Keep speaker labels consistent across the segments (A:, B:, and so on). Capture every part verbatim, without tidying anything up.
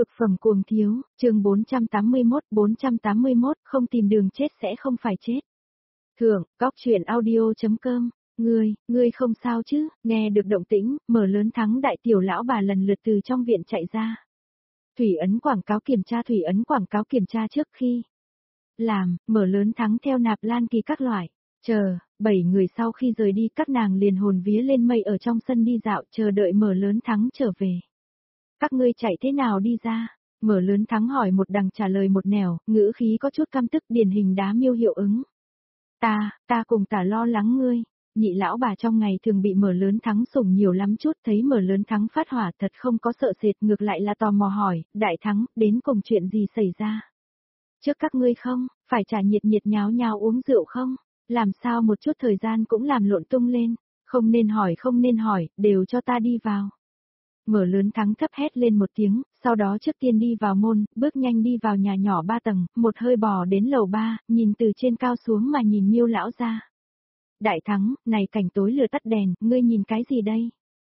A: Cực phẩm cuồng thiếu, chương bốn trăm tám mươi mốt, bốn trăm tám mươi mốt, không tìm đường chết sẽ không phải chết. Thượng, Cóc Truyện audio chấm com, ngươi, ngươi không sao chứ, nghe được động tĩnh, mở lớn thắng đại tiểu lão bà lần lượt từ trong viện chạy ra. Thủy ấn quảng cáo kiểm tra thủy ấn quảng cáo kiểm tra trước khi làm, mở lớn thắng theo nạp lan kỳ các loại. Chờ, bảy người sau khi rời đi các nàng liền hồn vía lên mây ở trong sân đi dạo chờ đợi mở lớn thắng trở về. Các ngươi chạy thế nào đi ra? Mở lớn thắng hỏi một đằng trả lời một nẻo, ngữ khí có chút căm tức điển hình đá miêu hiệu ứng. Ta, ta cùng tả lo lắng ngươi. Nhị lão bà trong ngày thường bị mở lớn thắng sủng nhiều lắm chút thấy mở lớn thắng phát hỏa thật không có sợ sệt ngược lại là tò mò hỏi, đại thắng, đến cùng chuyện gì xảy ra? Trước các ngươi không, phải trả nhiệt nhiệt nháo nháo uống rượu không? Làm sao một chút thời gian cũng làm lộn tung lên, không nên hỏi không nên hỏi, đều cho ta đi vào. Mở lớn thắng thấp hét lên một tiếng, sau đó trước tiên đi vào môn, bước nhanh đi vào nhà nhỏ ba tầng, một hơi bò đến lầu ba, nhìn từ trên cao xuống mà nhìn Miêu lão ra. Đại thắng, này cảnh tối lửa tắt đèn, ngươi nhìn cái gì đây?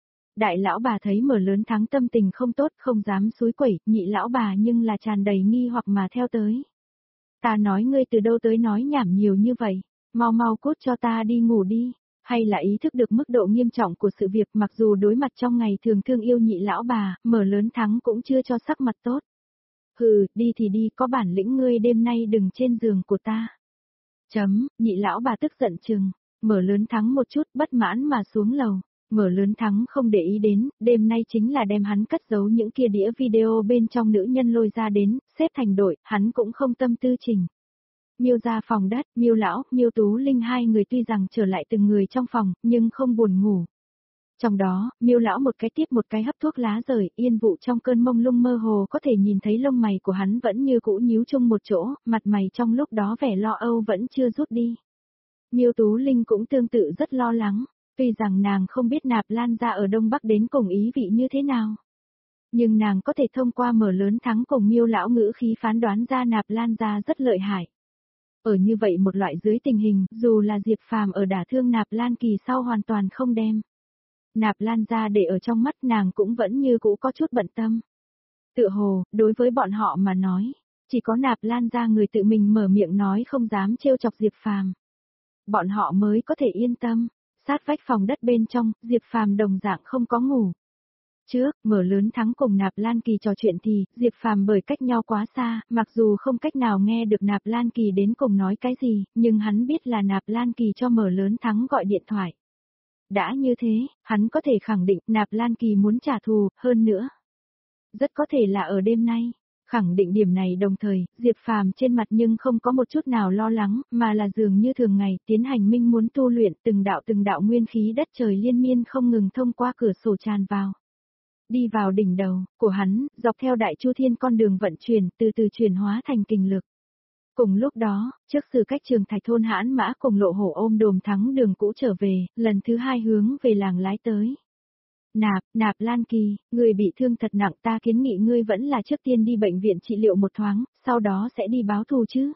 A: Đại lão bà thấy mở lớn thắng tâm tình không tốt, không dám xúi quẩy, nhị lão bà nhưng là tràn đầy nghi hoặc mà theo tới. Ta nói ngươi từ đâu tới nói nhảm nhiều như vậy, mau mau cút cho ta đi ngủ đi. Hay là ý thức được mức độ nghiêm trọng của sự việc mặc dù đối mặt trong ngày thường thương yêu nhị lão bà, mở lớn thắng cũng chưa cho sắc mặt tốt. Hừ, đi thì đi, có bản lĩnh ngươi đêm nay đừng trên giường của ta. Chấm, nhị lão bà tức giận chừng, mở lớn thắng một chút bất mãn mà xuống lầu. Mở lớn thắng không để ý đến, đêm nay chính là đem hắn cất giấu những kia đĩa video bên trong nữ nhân lôi ra đến, xếp thành đội, hắn cũng không tâm tư chỉnh. Miêu ra phòng đất, Miêu lão, Miêu Tú Linh hai người tuy rằng trở lại từng người trong phòng, nhưng không buồn ngủ. Trong đó, Miêu lão một cái tiếp một cái hấp thuốc lá rời, yên vụ trong cơn mông lung mơ hồ có thể nhìn thấy lông mày của hắn vẫn như cũ nhíu chung một chỗ, mặt mày trong lúc đó vẻ lo âu vẫn chưa rút đi. Miêu Tú Linh cũng tương tự rất lo lắng, tuy rằng nàng không biết Nạp Lan gia ở Đông Bắc đến cùng ý vị như thế nào. Nhưng nàng có thể thông qua mở lớn thắng cùng Miêu lão ngữ khí phán đoán ra Nạp Lan gia rất lợi hại. Ở như vậy một loại dưới tình hình, dù là Diệp Phàm ở đả thương Nạp Lan Kỳ sau hoàn toàn không đem Nạp Lan ra để ở trong mắt nàng cũng vẫn như cũ có chút bận tâm. Tựa hồ, đối với bọn họ mà nói, chỉ có Nạp Lan ra người tự mình mở miệng nói không dám trêu chọc Diệp Phàm. Bọn họ mới có thể yên tâm. Sát vách phòng đất bên trong, Diệp Phàm đồng dạng không có ngủ. Trước, mở lớn thắng cùng Nạp Lan Kỳ trò chuyện thì, Diệp Phàm bởi cách nhau quá xa, mặc dù không cách nào nghe được Nạp Lan Kỳ đến cùng nói cái gì, nhưng hắn biết là Nạp Lan Kỳ cho mở lớn thắng gọi điện thoại. Đã như thế, hắn có thể khẳng định Nạp Lan Kỳ muốn trả thù, hơn nữa. Rất có thể là ở đêm nay. Khẳng định điểm này đồng thời, Diệp Phàm trên mặt nhưng không có một chút nào lo lắng, mà là dường như thường ngày tiến hành minh muốn tu luyện từng đạo từng đạo nguyên khí đất trời liên miên không ngừng thông qua cửa sổ tràn vào. Đi vào đỉnh đầu của hắn, dọc theo đại chu thiên con đường vận chuyển, từ từ chuyển hóa thành kình lực. Cùng lúc đó, trước sự cách trường thạch thôn hãn mã cùng lộ hổ ôm đồm thắng đường cũ trở về, lần thứ hai hướng về làng lái tới. Nạp, Nạp Lan Kỳ, người bị thương thật nặng ta kiến nghị ngươi vẫn là trước tiên đi bệnh viện trị liệu một thoáng, sau đó sẽ đi báo thù chứ.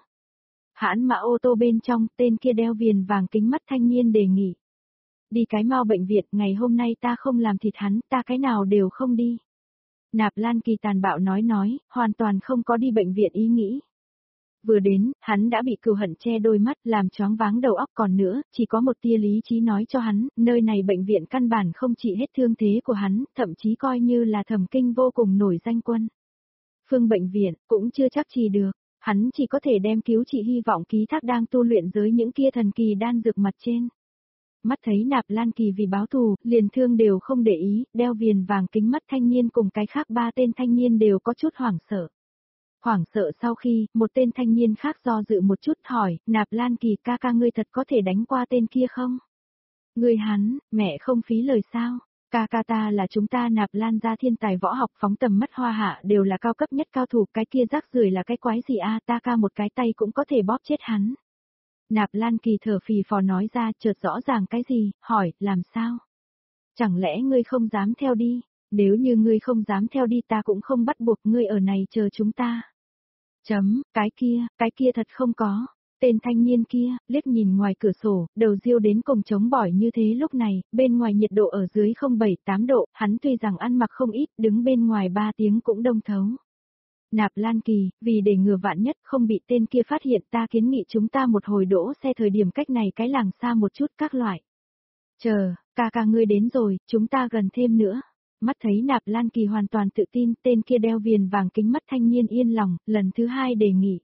A: Hãn mã ô tô bên trong, tên kia đeo viền vàng kính mắt thanh niên đề nghị. Đi cái mau bệnh viện, ngày hôm nay ta không làm thịt hắn, ta cái nào đều không đi. Nạp Lan Kỳ tàn bạo nói nói, hoàn toàn không có đi bệnh viện ý nghĩ. Vừa đến, hắn đã bị cừu hận che đôi mắt, làm choáng váng đầu óc còn nữa, chỉ có một tia lý trí nói cho hắn, nơi này bệnh viện căn bản không trị hết thương thế của hắn, thậm chí coi như là Thẩm Kinh vô cùng nổi danh quân. Phương bệnh viện, cũng chưa chắc trị được, hắn chỉ có thể đem cứu trị hy vọng ký thác đang tu luyện dưới những kia thần kỳ đan dược mặt trên. Mắt thấy Nạp Lan Kỳ vì báo thù, liền thương đều không để ý, đeo viền vàng kính mắt thanh niên cùng cái khác ba tên thanh niên đều có chút hoảng sợ. Hoảng sợ sau khi, một tên thanh niên khác do dự một chút hỏi, Nạp Lan Kỳ ca ca ngươi thật có thể đánh qua tên kia không? Ngươi hắn, mẹ không phí lời sao? Ca ca ta là chúng ta Nạp Lan gia thiên tài võ học phóng tầm mắt hoa hạ đều là cao cấp nhất cao thủ, cái kia rác rưởi là cái quái gì a ta ca một cái tay cũng có thể bóp chết hắn. Nạp Lan Kỳ thở phì phò nói ra chợt rõ ràng cái gì, hỏi, làm sao? Chẳng lẽ ngươi không dám theo đi? Nếu như ngươi không dám theo đi ta cũng không bắt buộc ngươi ở này chờ chúng ta. Chấm, cái kia, cái kia thật không có. Tên thanh niên kia, liếc nhìn ngoài cửa sổ, đầu riêu đến cùng chống bỏi như thế lúc này, bên ngoài nhiệt độ ở dưới không bảy tám độ, hắn tuy rằng ăn mặc không ít, đứng bên ngoài ba tiếng cũng đông thấu. Nạp Lan Kỳ, vì để ngừa vạn nhất không bị tên kia phát hiện ta kiến nghị chúng ta một hồi đỗ xe thời điểm cách này cái làng xa một chút các loại. Chờ, ca ca ngươi đến rồi, chúng ta gần thêm nữa. Mắt thấy Nạp Lan Kỳ hoàn toàn tự tin, tên kia đeo viền vàng kính mắt thanh niên yên lòng, lần thứ hai đề nghị.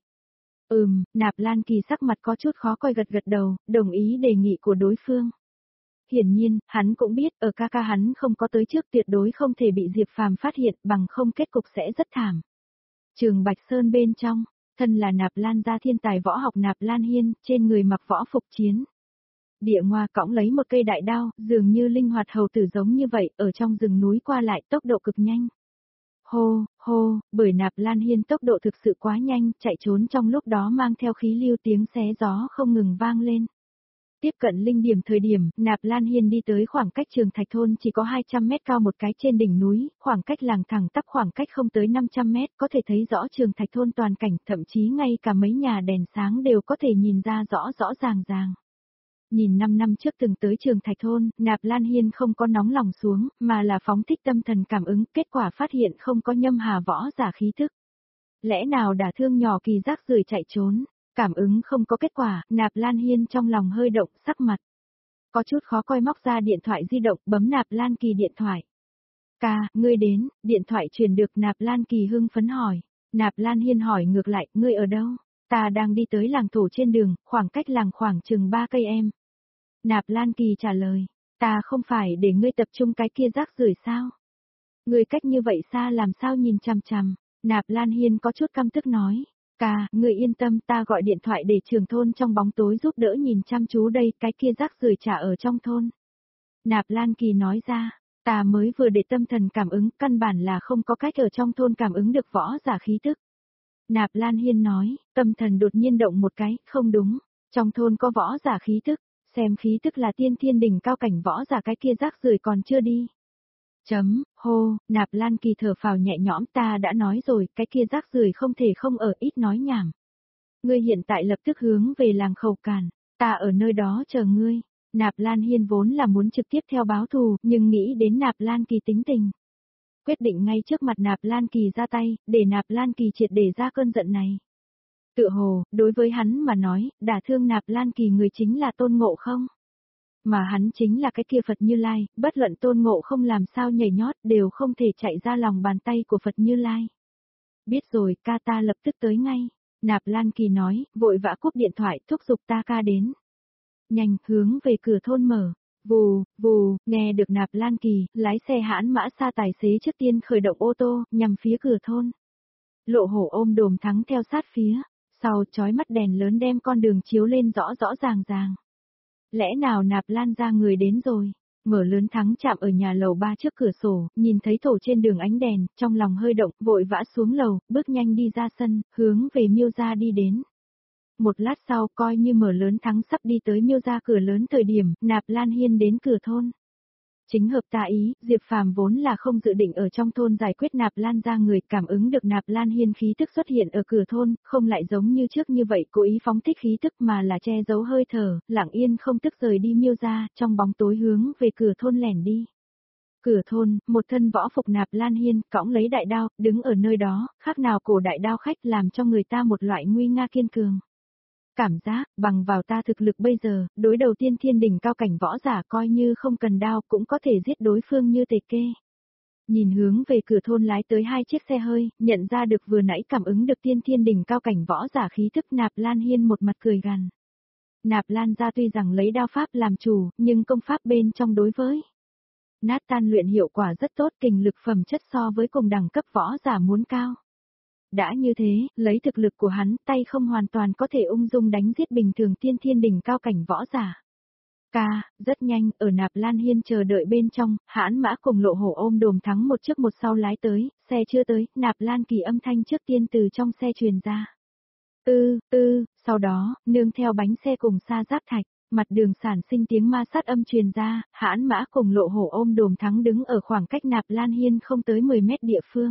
A: Ừm, Nạp Lan Kỳ sắc mặt có chút khó coi gật gật đầu, đồng ý đề nghị của đối phương. Hiển nhiên, hắn cũng biết, ở ca ca hắn không có tới trước tuyệt đối không thể bị Diệp Phàm phát hiện, bằng không kết cục sẽ rất thảm. Trường Bạch Sơn bên trong, thân là Nạp Lan gia thiên tài võ học Nạp Lan Hiên, trên người mặc võ phục chiến. Địa Ngoa cõng lấy một cây đại đao, dường như linh hoạt hầu tử giống như vậy, ở trong rừng núi qua lại tốc độ cực nhanh. Hô, hô, bởi Nạp Lan Hiên tốc độ thực sự quá nhanh, chạy trốn trong lúc đó mang theo khí lưu tiếng xé gió không ngừng vang lên. Tiếp cận linh điểm thời điểm, Nạp Lan Hiên đi tới khoảng cách Trường Thạch Thôn chỉ có hai trăm mét cao một cái trên đỉnh núi, khoảng cách làng thẳng tắp khoảng cách không tới năm trăm mét, có thể thấy rõ Trường Thạch Thôn toàn cảnh, thậm chí ngay cả mấy nhà đèn sáng đều có thể nhìn ra rõ rõ ràng ràng. Nhìn năm năm trước từng tới Trường Thạch Thôn, Nạp Lan Hiên không có nóng lòng xuống, mà là phóng thích tâm thần cảm ứng, kết quả phát hiện không có nhâm hà võ giả khí thức. Lẽ nào đả thương nhỏ kỳ rác rưởi chạy trốn? Cảm ứng không có kết quả, Nạp Lan Hiên trong lòng hơi động, sắc mặt. Có chút khó coi móc ra điện thoại di động, bấm Nạp Lan Kỳ điện thoại. Ca, ngươi đến, điện thoại truyền được Nạp Lan Kỳ hưng phấn hỏi. Nạp Lan Hiên hỏi ngược lại, ngươi ở đâu? Ta đang đi tới làng thổ trên đường, khoảng cách làng khoảng chừng ba cây em. Nạp Lan Kỳ trả lời, ta không phải để ngươi tập trung cái kia rác rưởi sao? Ngươi cách như vậy xa làm sao nhìn chằm chằm? Nạp Lan Hiên có chút căm tức nói. Ca, ngươi yên tâm, ta gọi điện thoại để trưởng thôn trong bóng tối giúp đỡ nhìn chăm chú đây, cái kia rác rưởi trả ở trong thôn. Nạp Lan Kỳ nói ra, ta mới vừa để tâm thần cảm ứng, căn bản là không có cách ở trong thôn cảm ứng được võ giả khí tức. Nạp Lan Hiên nói, tâm thần đột nhiên động một cái, không đúng, trong thôn có võ giả khí tức, xem khí tức là tiên thiên đỉnh cao cảnh võ giả cái kia rác rưởi còn chưa đi. Chấm, hô, Nạp Lan Kỳ thở phào nhẹ nhõm, ta đã nói rồi, cái kia rác rưởi không thể không ở, ít nói nhảm. Ngươi hiện tại lập tức hướng về làng Khẩu Càn, ta ở nơi đó chờ ngươi. Nạp Lan Hiên vốn là muốn trực tiếp theo báo thù, nhưng nghĩ đến Nạp Lan Kỳ tính tình. Quyết định ngay trước mặt Nạp Lan Kỳ ra tay, để Nạp Lan Kỳ triệt để ra cơn giận này. Tựa hồ, đối với hắn mà nói, đả thương Nạp Lan Kỳ người chính là Tôn Ngộ Không. Mà hắn chính là cái kia Phật Như Lai, bất luận Tôn Ngộ Không làm sao nhảy nhót đều không thể chạy ra lòng bàn tay của Phật Như Lai. Biết rồi, ca ta lập tức tới ngay. Nạp Lan Kỳ nói, vội vã cúp điện thoại thúc giục ta ca đến. Nhanh, hướng về cửa thôn mở. Vù, vù, nghe được Nạp Lan Kỳ, lái xe hãn mã xa tài xế trước tiên khởi động ô tô, nhằm phía cửa thôn. Lộ Hổ ôm đồm thắng theo sát phía, sau chói mắt đèn lớn đem con đường chiếu lên rõ rõ ràng ràng. Lẽ nào Nạp Lan ra người đến rồi? Mở lớn thắng chạm ở nhà lầu ba trước cửa sổ, nhìn thấy thổ trên đường ánh đèn, trong lòng hơi động, vội vã xuống lầu, bước nhanh đi ra sân, hướng về Miêu gia đi đến. Một lát sau coi như mở lớn thắng sắp đi tới Miêu gia cửa lớn thời điểm, Nạp Lan Hiên đến cửa thôn. Chính hợp ta ý, Diệp Phàm vốn là không dự định ở trong thôn giải quyết Nạp Lan ra người, cảm ứng được Nạp Lan Hiên khí tức xuất hiện ở cửa thôn, không lại giống như trước như vậy cố ý phóng thích khí tức mà là che giấu hơi thở, lặng yên không tức rời đi Miêu gia, trong bóng tối hướng về cửa thôn lẻn đi. Cửa thôn, một thân võ phục Nạp Lan Hiên, cõng lấy đại đao, đứng ở nơi đó, khác nào cổ đại đao khách làm cho người ta một loại nguy nga kiên cường. Cảm giác, bằng vào ta thực lực bây giờ, đối đầu tiên thiên đỉnh cao cảnh võ giả coi như không cần đao cũng có thể giết đối phương như tề kê. Nhìn hướng về cửa thôn lái tới hai chiếc xe hơi, nhận ra được vừa nãy cảm ứng được tiên thiên đỉnh cao cảnh võ giả khí thức Nạp Lan Hiên một mặt cười gằn. Nạp Lan ra tuy rằng lấy đao pháp làm chủ, nhưng công pháp bên trong đối với nát tan luyện hiệu quả rất tốt, kình lực phẩm chất so với cùng đẳng cấp võ giả muốn cao. Đã như thế, lấy thực lực của hắn, tay không hoàn toàn có thể ung dung đánh giết bình thường tiên thiên đỉnh cao cảnh võ giả. Ca, rất nhanh, ở Nạp Lan Hiên chờ đợi bên trong, hãn mã cùng Lộ Hổ ôm đồm thắng một trước một sau lái tới, xe chưa tới, Nạp Lan Kỳ âm thanh trước tiên từ trong xe truyền ra. Tư, tư, sau đó, nương theo bánh xe cùng xa giáp thạch, mặt đường sản sinh tiếng ma sát âm truyền ra, hãn mã cùng Lộ Hổ ôm đồm thắng đứng ở khoảng cách Nạp Lan Hiên không tới mười mét địa phương.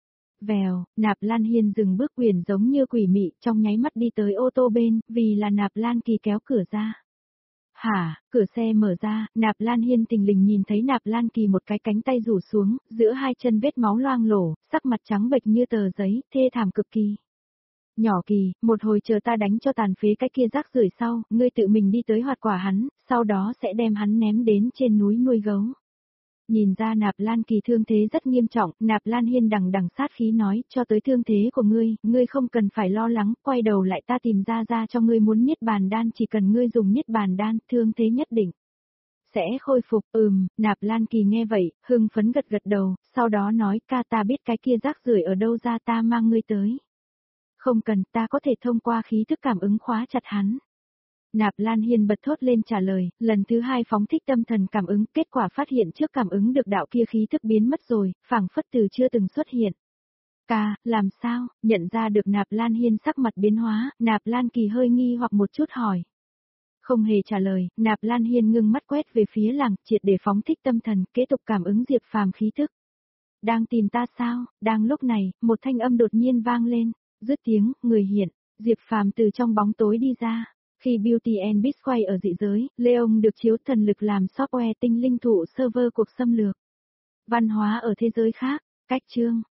A: Vèo, Nạp Lan Hiên dừng bước quyền giống như quỷ mị, trong nháy mắt đi tới ô tô bên, vì là Nạp Lan Kỳ kéo cửa ra. Hả, cửa xe mở ra, Nạp Lan Hiên tình lình nhìn thấy Nạp Lan Kỳ một cái cánh tay rủ xuống, giữa hai chân vết máu loang lổ, sắc mặt trắng bệch như tờ giấy, thê thảm cực kỳ. Nhỏ Kỳ, một hồi chờ ta đánh cho tàn phế cái kia rác rưởi sau, ngươi tự mình đi tới hoạt quả hắn, sau đó sẽ đem hắn ném đến trên núi nuôi gấu. Nhìn ra Nạp Lan Kỳ thương thế rất nghiêm trọng, Nạp Lan Hiên đằng đằng sát khí nói, cho tới thương thế của ngươi, ngươi không cần phải lo lắng, quay đầu lại ta tìm ra ra cho ngươi muốn niết bàn đan, chỉ cần ngươi dùng niết bàn đan, thương thế nhất định sẽ khôi phục. Ừm, Nạp Lan Kỳ nghe vậy, hưng phấn gật gật đầu, sau đó nói, ca ta biết cái kia rác rưởi ở đâu ra, ta mang ngươi tới. Không cần, ta có thể thông qua khí thức cảm ứng khóa chặt hắn. Nạp Lan Hiên bật thốt lên trả lời, lần thứ hai phóng thích tâm thần cảm ứng, kết quả phát hiện trước cảm ứng được đạo kia khí thức biến mất rồi, phảng phất từ chưa từng xuất hiện. Ca, làm sao, nhận ra được Nạp Lan Hiên sắc mặt biến hóa, Nạp Lan Kỳ hơi nghi hoặc một chút hỏi. Không hề trả lời, Nạp Lan Hiên ngưng mắt quét về phía làng, triệt để phóng thích tâm thần, kế tục cảm ứng Diệp Phàm khí thức. Đang tìm ta sao? Đang lúc này, một thanh âm đột nhiên vang lên, dứt tiếng, người hiện, Diệp Phàm từ trong bóng tối đi ra. Khi Beauty and Beast quay ở dị giới, Leon được chiếu thần lực làm software tinh linh thụ server cuộc xâm lược. Văn hóa ở thế giới khác, cách chương.